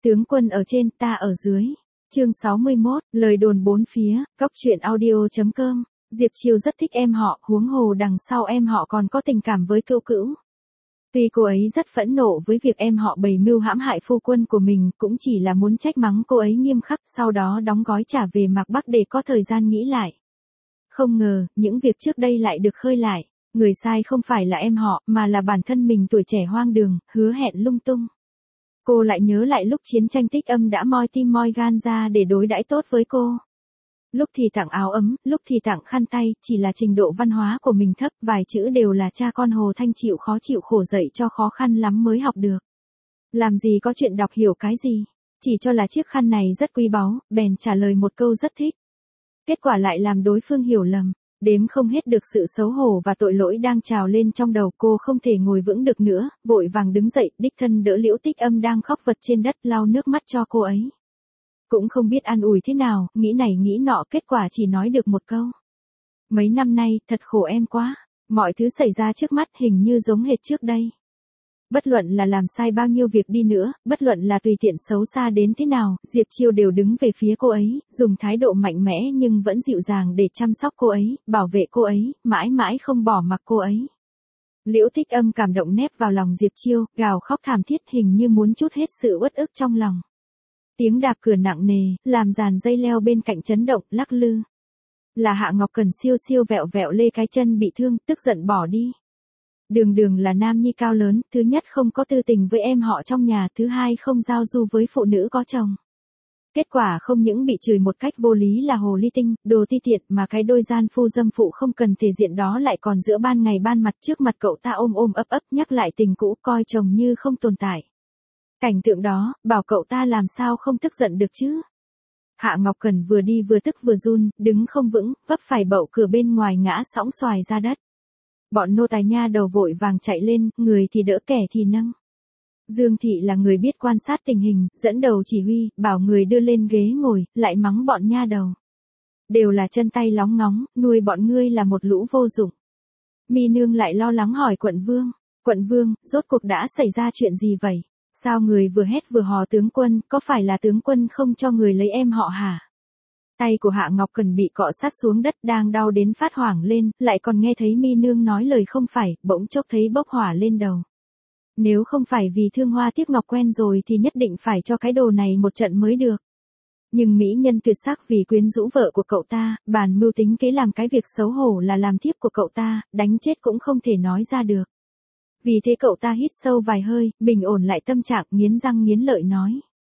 Tướng quân ở trên, ta ở dưới. Chương 61, lời đồn bốn phía, góc truyện audio.com. Diệp Chiêu rất thích em họ, huống hồ đằng sau em họ còn có tình cảm với Cữu Cữu. Tuy cô ấy rất phẫn nộ với việc em họ bày mưu hãm hại phu quân của mình, cũng chỉ là muốn trách mắng cô ấy nghiêm khắc, sau đó đóng gói trả về Mạc Bắc để có thời gian nghĩ lại. Không ngờ, những việc trước đây lại được khơi lại. Người sai không phải là em họ, mà là bản thân mình tuổi trẻ hoang đường, hứa hẹn lung tung. Cô lại nhớ lại lúc chiến tranh Tích Âm đã moi tim moi gan ra để đối đãi tốt với cô. Lúc thì tặng áo ấm, lúc thì tặng khăn tay, chỉ là trình độ văn hóa của mình thấp, vài chữ đều là cha con Hồ Thanh chịu khó chịu khổ dạy cho khó khăn lắm mới học được. Làm gì có chuyện đọc hiểu cái gì, chỉ cho là chiếc khăn này rất quý báu, bèn trả lời một câu rất thích. Kết quả lại làm đối phương hiểu lầm. Đếm không hết được sự xấu hổ và tội lỗi đang trào lên trong đầu cô, không thể ngồi vững được nữa, vội vàng đứng dậy, đích thân đỡ Liễu Tích Âm đang khóc vật trên đất, lau nước mắt cho cô ấy. Cũng không biết an ủi thế nào, nghĩ này nghĩ nọ, kết quả chỉ nói được một câu. Mấy năm nay, thật khổ em quá, mọi thứ xảy ra trước mắt hình như giống hệt trước đây. Bất luận là làm sai bao nhiêu việc đi nữa, bất luận là tùy tiện xấu xa đến thế nào, Diệp Chiêu đều đứng về phía cô ấy, dùng thái độ mạnh mẽ nhưng vẫn dịu dàng để chăm sóc cô ấy, bảo vệ cô ấy, mãi mãi không bỏ mặc cô ấy. Liễu Tích Âm cảm động nép vào lòng Diệp Chiêu, gào khóc thảm thiết, hình như muốn trút hết sự uất ức trong lòng. Tiếng đạp cửa nặng nề, làm dàn dây leo bên cạnh chấn động, lắc lư. Là Hạ Ngọc Cần siêu siêu vẹo vẹo lê cái chân bị thương, tức giận bỏ đi. Đường Đường là nam nhi cao lớn, thứ nhất không có tư tình với em họ trong nhà, thứ hai không giao du với phụ nữ có chồng. Kết quả không những bị chửi một cách vô lý là hồ ly tinh, đồ ti tiện, mà cái đôi gian phu dâm phụ không cần thể diện đó lại còn giữa ban ngày ban mặt trước mặt cậu ta ôm ôm ấp ấp nhắc lại tình cũ, coi chồng như không tồn tại. Cảnh tượng đó, bảo cậu ta làm sao không tức giận được chứ. Hạ Ngọc Cần vừa đi vừa tức vừa run, đứng không vững, vấp phải bậu cửa bên ngoài ngã sõng xoài ra đất. Bọn nô tài nha đầu vội vàng chạy lên, người thì đỡ kẻ thì nâng. Dương Thị là người biết quan sát tình hình, dẫn đầu chỉ huy, bảo người đưa lên ghế ngồi, lại mắng bọn nha đầu. Đều là chân tay lóng ngóng, nuôi bọn ngươi là một lũ vô dụng. Mi nương lại lo lắng hỏi Quận Vương, rốt cuộc đã xảy ra chuyện gì vậy? Sao người vừa hét vừa hò tướng quân, có phải là tướng quân không cho người lấy em họ hả? Tay của Hạ Ngọc Cần bị cọ sát xuống đất, đang đau đến phát hoảng lên, lại còn nghe thấy Mi nương nói lời không phải, bỗng chốc thấy bốc hỏa lên đầu. Nếu không phải vì thương hoa tiếc ngọc quen rồi thì nhất định phải cho cái đồ này một trận mới được. Nhưng mỹ nhân tuyệt sắc vì quyến rũ vợ của cậu ta, bàn mưu tính kế làm cái việc xấu hổ là làm thiếp của cậu ta, đánh chết cũng không thể nói ra được. Vì thế cậu ta hít sâu vài hơi, bình ổn lại tâm trạng, nghiến răng nghiến lợi nói.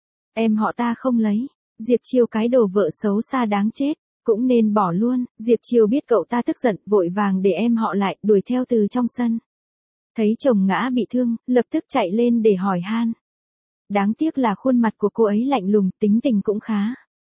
Em họ ta không lấy. Diệp Chiêu cái đồ vợ xấu xa đáng chết, cũng nên bỏ luôn. Diệp Chiêu biết cậu ta tức giận, vội vàng để em họ lại, đuổi theo từ trong sân. Thấy chồng ngã bị thương, lập tức chạy lên để hỏi han. Đáng tiếc là khuôn mặt của cô ấy lạnh lùng, tính tình cũng khá.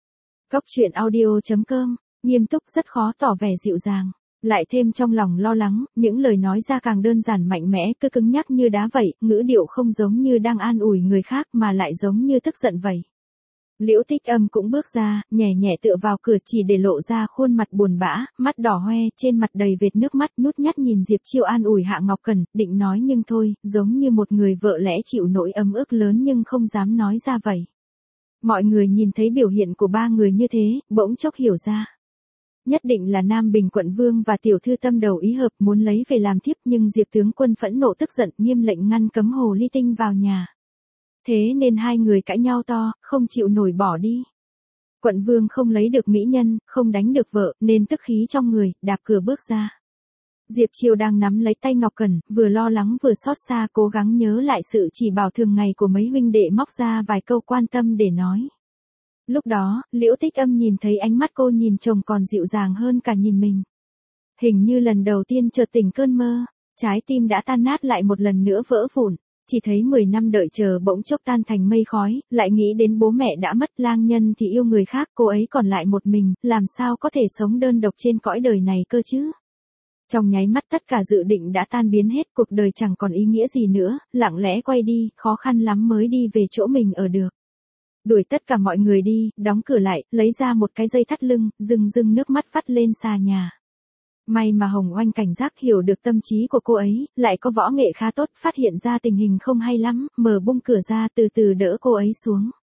Góc truyện audio.com, nghiêm túc rất khó tỏ vẻ dịu dàng. Lại thêm trong lòng lo lắng, những lời nói ra càng đơn giản mạnh mẽ, cứ cứng nhắc như đá vậy, ngữ điệu không giống như đang an ủi người khác mà lại giống như tức giận vậy. Liễu Tích Âm cũng bước ra, nhẹ nhẹ tựa vào cửa chỉ để lộ ra khuôn mặt buồn bã, mắt đỏ hoe, trên mặt đầy vệt nước mắt, nhút nhát nhìn Diệp Chiêu an ủi Hạ Ngọc Cần, định nói nhưng thôi, giống như một người vợ lẽ chịu nỗi ấm ức lớn nhưng không dám nói ra vậy. Mọi người nhìn thấy biểu hiện của ba người như thế, bỗng chốc hiểu ra. Nhất định là Nam Bình Quận Vương và tiểu thư tâm đầu ý hợp muốn lấy về làm thiếp, nhưng Diệp tướng quân phẫn nộ tức giận, nghiêm lệnh ngăn cấm hồ ly tinh vào nhà. Thế nên hai người cãi nhau to, không chịu nổi bỏ đi. Quận Vương không lấy được mỹ nhân, không đánh được vợ, nên tức khí trong người, đạp cửa bước ra. Diệp Chiêu đang nắm lấy tay Ngọc Cần, vừa lo lắng vừa xót xa, cố gắng nhớ lại sự chỉ bảo thường ngày của mấy huynh đệ, móc ra vài câu quan tâm để nói. Lúc đó, Liễu Tích Âm nhìn thấy ánh mắt cô nhìn chồng còn dịu dàng hơn cả nhìn mình. Hình như lần đầu tiên chợt tỉnh cơn mơ, trái tim đã tan nát lại một lần nữa vỡ vụn. Chỉ thấy 10 năm đợi chờ bỗng chốc tan thành mây khói, lại nghĩ đến bố mẹ đã mất, lang nhân thì yêu người khác, cô ấy còn lại một mình, làm sao có thể sống đơn độc trên cõi đời này cơ chứ? Trong nháy mắt tất cả dự định đã tan biến hết, cuộc đời chẳng còn ý nghĩa gì nữa, lặng lẽ quay đi, khó khăn lắm mới đi về chỗ mình ở được. Đuổi tất cả mọi người đi, đóng cửa lại, lấy ra một cái dây thắt lưng, rưng nước mắt vắt lên xà nhà. May mà Hồng Oanh cảnh giác hiểu được tâm trí của cô ấy, lại có võ nghệ khá tốt, phát hiện ra tình hình không hay lắm, mở bung cửa ra từ từ đỡ cô ấy xuống.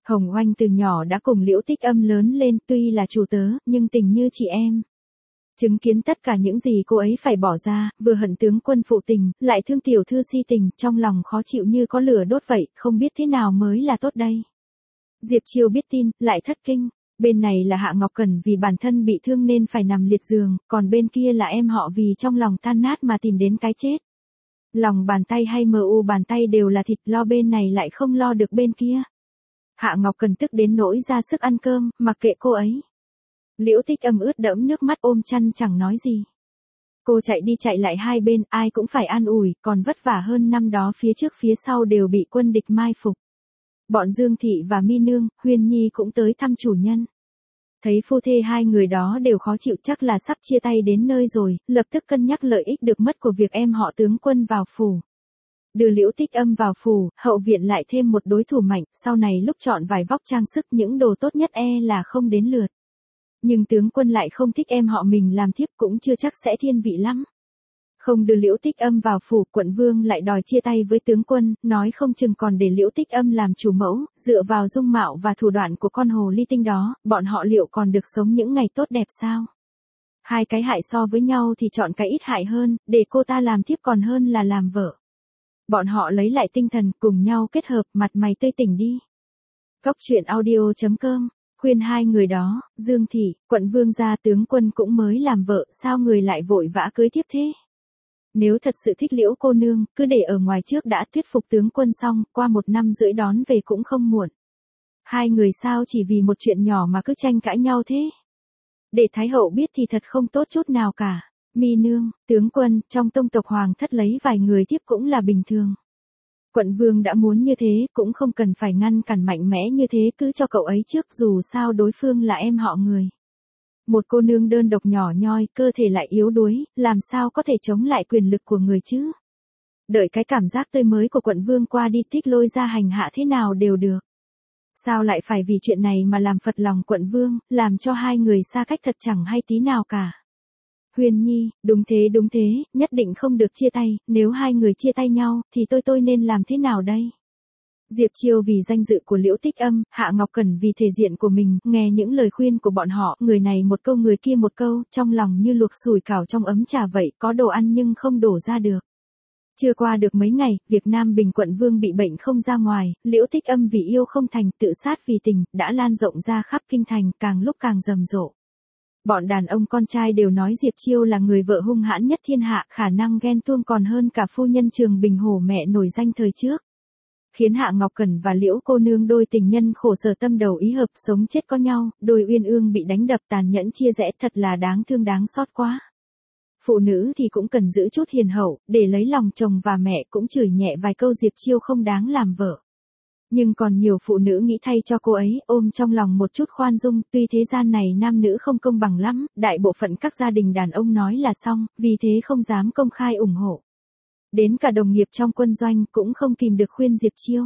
Hồng Oanh từ nhỏ đã cùng Liễu Tích Âm lớn lên, tuy là chủ tớ, nhưng tình như chị em. Chứng kiến tất cả những gì cô ấy phải bỏ ra, vừa hận tướng quân phụ tình, lại thương tiểu thư si tình, trong lòng khó chịu như có lửa đốt vậy, không biết thế nào mới là tốt đây. Diệp Chiêu biết tin, lại thất kinh. Bên này là Hạ Ngọc Cẩn vì bản thân bị thương nên phải nằm liệt giường, còn bên kia là em họ vì trong lòng tan nát mà tìm đến cái chết. Lòng bàn tay hay mu bàn tay đều là thịt, lo bên này lại không lo được bên kia. Hạ Ngọc Cẩn tức đến nỗi ra sức ăn cơm, mặc kệ cô ấy. Liễu Tích Âm ướt đẫm nước mắt ôm chăn chẳng nói gì. Cô chạy đi chạy lại hai bên, ai cũng phải an ủi, còn vất vả hơn năm đó phía trước phía sau đều bị quân địch mai phục. Bọn Dương Thị và Mi Nương, Huyên Nhi cũng tới thăm chủ nhân. Thấy phu thê hai người đó đều khó chịu, chắc là sắp chia tay đến nơi rồi, lập tức cân nhắc lợi ích được mất của việc em họ tướng quân vào phủ. Đưa Liễu Tích Âm vào phủ, hậu viện lại thêm một đối thủ mạnh, sau này lúc chọn vài vóc trang sức những đồ tốt nhất là không đến lượt. Nhưng tướng quân lại không thích em họ mình làm thiếp, cũng chưa chắc sẽ thiên vị lắm. Không đưa Liễu Tích Âm vào phủ, quận vương lại đòi chia tay với tướng quân, nói không chừng còn để Liễu Tích Âm làm chủ mẫu, dựa vào dung mạo và thủ đoạn của con hồ ly tinh đó, bọn họ liệu còn được sống những ngày tốt đẹp sao? Hai cái hại so với nhau thì chọn cái ít hại hơn, để cô ta làm thiếp còn hơn là làm vợ. Bọn họ lấy lại tinh thần, cùng nhau kết hợp, mặt mày tươi tỉnh đi. Cóc truyện audio.com khuyên hai người đó, Dương Thị, quận vương gia tướng quân cũng mới làm vợ, sao người lại vội vã cưới tiếp thế? Nếu thật sự thích Liễu cô nương, cứ để ở ngoài trước đã, thuyết phục tướng quân xong, qua 1 năm rưỡi đón về cũng không muộn. Hai người sao chỉ vì một chuyện nhỏ mà cứ tranh cãi nhau thế? Để Thái hậu biết thì thật không tốt chút nào cả. Mi Nương, tướng quân, trong tông tộc hoàng thất lấy vài người tiếp cũng là bình thường. Quận vương đã muốn như thế, cũng không cần phải ngăn cản mạnh mẽ như thế, cứ cho cậu ấy trước, dù sao đối phương là em họ người. Một cô nương đơn độc nhỏ nhoi, cơ thể lại yếu đuối, làm sao có thể chống lại quyền lực của người chứ? Đợi cái cảm giác tươi mới của quận vương qua đi, thích lôi ra hành hạ thế nào đều được. Sao lại phải vì chuyện này mà làm phật lòng quận vương, làm cho hai người xa cách thật chẳng hay tí nào cả. Huyền Nhi, đúng thế, nhất định không được chia tay, nếu hai người chia tay nhau, thì tôi nên làm thế nào đây? Diệp Chiêu vì danh dự của Liễu Tích Âm, Hạ Ngọc Cẩn vì thể diện của mình, nghe những lời khuyên của bọn họ, người này một câu người kia một câu, trong lòng như luộc sủi cảo trong ấm trà vậy, có đồ ăn nhưng không đổ ra được. Chưa qua được mấy ngày, việc Nam Bình quận vương bị bệnh không ra ngoài, Liễu Tích Âm vì yêu không thành, tự sát vì tình, đã lan rộng ra khắp kinh thành, càng lúc càng rầm rộ. Bọn đàn ông con trai đều nói Diệp Chiêu là người vợ hung hãn nhất thiên hạ, khả năng ghen tuông còn hơn cả phu nhân Trường Bình Hổ mẹ nổi danh thời trước. Khiến Hạ Ngọc Cẩn và Liễu cô nương đôi tình nhân khổ sở tâm đầu ý hợp, sống chết có nhau, đôi uyên ương bị đánh đập tàn nhẫn chia rẽ, thật là đáng thương đáng xót quá. Phụ nữ thì cũng cần giữ chút hiền hậu, để lấy lòng chồng và mẹ, cũng chửi nhẹ vài câu Diệp Chiêu không đáng làm vợ. Nhưng còn nhiều phụ nữ nghĩ thay cho cô ấy, ôm trong lòng một chút khoan dung, tuy thế gian này nam nữ không công bằng lắm, đại bộ phận các gia đình đàn ông nói là xong, vì thế không dám công khai ủng hộ. Đến cả đồng nghiệp trong quân doanh cũng không kìm được khuyên Diệp Chiêu.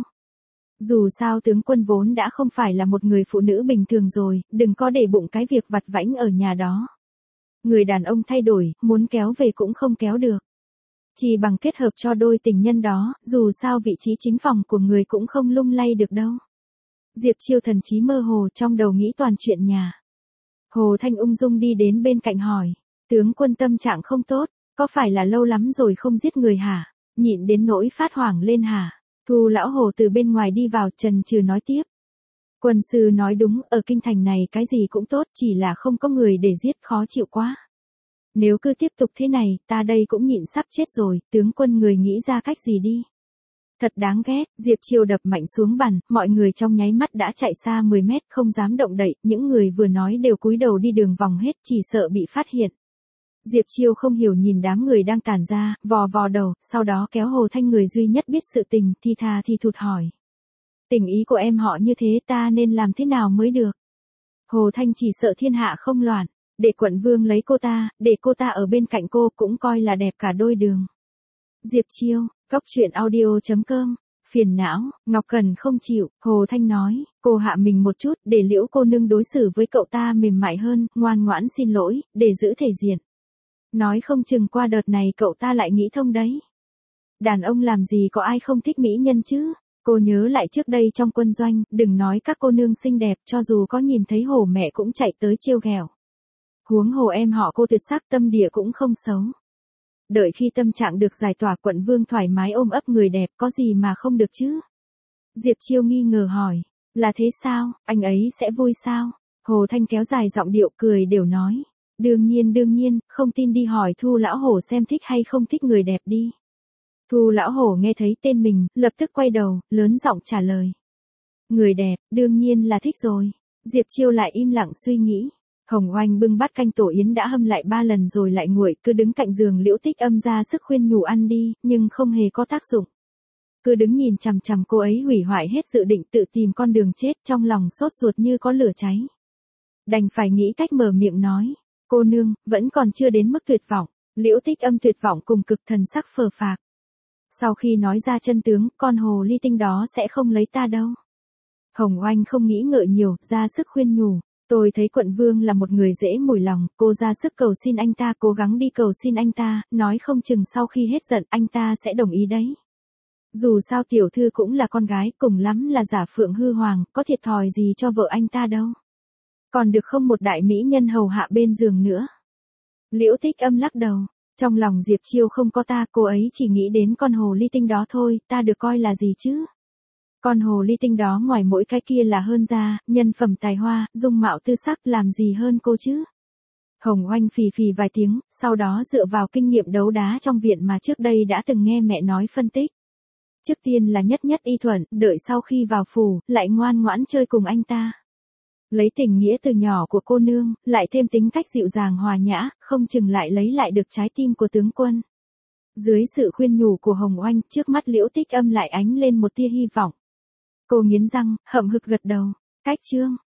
Dù sao tướng quân vốn đã không phải là một người phụ nữ bình thường rồi, đừng có để bụng cái việc vặt vãnh ở nhà đó. Người đàn ông thay đổi, muốn kéo về cũng không kéo được. Chỉ bằng kết hợp cho đôi tình nhân đó, dù sao vị trí chính phòng của người cũng không lung lay được đâu. Diệp Chiêu thần trí mơ hồ, trong đầu nghĩ toàn chuyện nhà. Hồ Thanh ung dung đi đến bên cạnh hỏi, tướng quân tâm trạng không tốt, có phải là lâu lắm rồi không giết người hả? Nhịn đến nỗi phát hoảng lên hả? Thu lão Hồ từ bên ngoài đi vào, chần chừ nói tiếp. Quân sư nói đúng, ở kinh thành này cái gì cũng tốt, chỉ là không có người để giết, khó chịu quá. Nếu cứ tiếp tục thế này, ta đây cũng nhịn sắp chết rồi, tướng quân người nghĩ ra cách gì đi. Thật đáng ghét, Diệp Chiêu đập mạnh xuống bàn, mọi người trong nháy mắt đã chạy xa 10 mét, không dám động đậy, những người vừa nói đều cúi đầu đi đường vòng hết, chỉ sợ bị phát hiện. Diệp Chiêu không hiểu nhìn đám người đang tản ra, vò vò đầu, sau đó kéo Hồ Thanh người duy nhất biết sự tình, thì thà thì thụt hỏi. Tình ý của em họ như thế, ta nên làm thế nào mới được? Hồ Thanh chỉ sợ thiên hạ không loạn, để quận vương lấy cô ta, để cô ta ở bên cạnh cô cũng coi là đẹp cả đôi đường. Diệp Chiêu, cóc truyện audio.com, phiền não, Ngọc Cẩn không chịu, Hồ Thanh nói, cô hạ mình một chút, để Liễu cô nương đối xử với cậu ta mềm mại hơn, ngoan ngoãn xin lỗi, để giữ thể diện. Nói không chừng qua đợt này cậu ta lại nghĩ thông đấy. Đàn ông làm gì có ai không thích mỹ nhân chứ, Cô nhớ lại trước đây trong quân doanh, đừng nói các cô nương xinh đẹp, cho dù có nhìn thấy hổ mẹ cũng chạy tới trêu ghẹo. Huống hồ em họ cô tuyệt sắc, tâm địa cũng không xấu. Đợi khi tâm trạng được giải tỏa, quận vương thoải mái ôm ấp người đẹp, có gì mà không được chứ? Diệp Chiêu nghi ngờ hỏi, là thế sao, anh ấy sẽ vui sao? Hồ Thanh kéo dài giọng điệu cười đều nói, đương nhiên, không tin đi hỏi Thu lão hổ xem thích hay không thích người đẹp đi. Thu lão hổ nghe thấy tên mình, lập tức quay đầu, lớn giọng trả lời. Người đẹp, đương nhiên là thích rồi. Diệp Chiêu lại im lặng suy nghĩ. Hồng Oanh bưng bát canh tổ yến đã hâm lại 3 lần rồi lại nguội, cứ đứng cạnh giường Liễu Tích Âm ra sức khuyên nhủ ăn đi, nhưng không hề có tác dụng. Cứ đứng nhìn chằm chằm cô ấy hủy hoại hết dự định tự tìm con đường chết, trong lòng sốt ruột như có lửa cháy. Đành phải nghĩ cách mở miệng nói, cô nương, vẫn còn chưa đến mức tuyệt vọng. Liễu Tích Âm tuyệt vọng cùng cực, thần sắc phờ phạc. Sau khi nói ra chân tướng, con hồ ly tinh đó sẽ không lấy ta đâu. Hồng Oanh không nghĩ ngợi nhiều, ra sức khuyên nhủ. Tôi thấy quận vương là một người dễ mùi lòng, cô ra sức cầu xin anh ta, cố gắng đi cầu xin anh ta, nói không chừng sau khi hết giận anh ta sẽ đồng ý đấy. Dù sao tiểu thư cũng là con gái, cùng lắm là giả phượng hư hoàng, có thiệt thòi gì cho vợ anh ta đâu. Còn được không một đại mỹ nhân hầu hạ bên giường nữa. Liễu Tích Âm lắc đầu, trong lòng Diệp Chiêu không có ta, cô ấy chỉ nghĩ đến con hồ ly tinh đó thôi, ta được coi là gì chứ? Con hồ ly tinh đó ngoài mỗi cái kia là hơn ra, nhân phẩm tài hoa, dung mạo tư sắc, làm gì hơn cô chứ? Hồng Oanh phì phì vài tiếng, sau đó dựa vào kinh nghiệm đấu đá trong viện mà trước đây đã từng nghe mẹ nói phân tích. Trước tiên là nhất nhất y thuận, đợi sau khi vào phủ, lại ngoan ngoãn chơi cùng anh ta. Lấy tình nghĩa từ nhỏ của cô nương, lại thêm tính cách dịu dàng hòa nhã, không chừng lại lấy lại được trái tim của tướng quân. Dưới sự khuyên nhủ của Hồng Oanh, trước mắt Liễu Tích Âm lại ánh lên một tia hy vọng. Cô nghiến răng, hậm hực gật đầu. Cách chương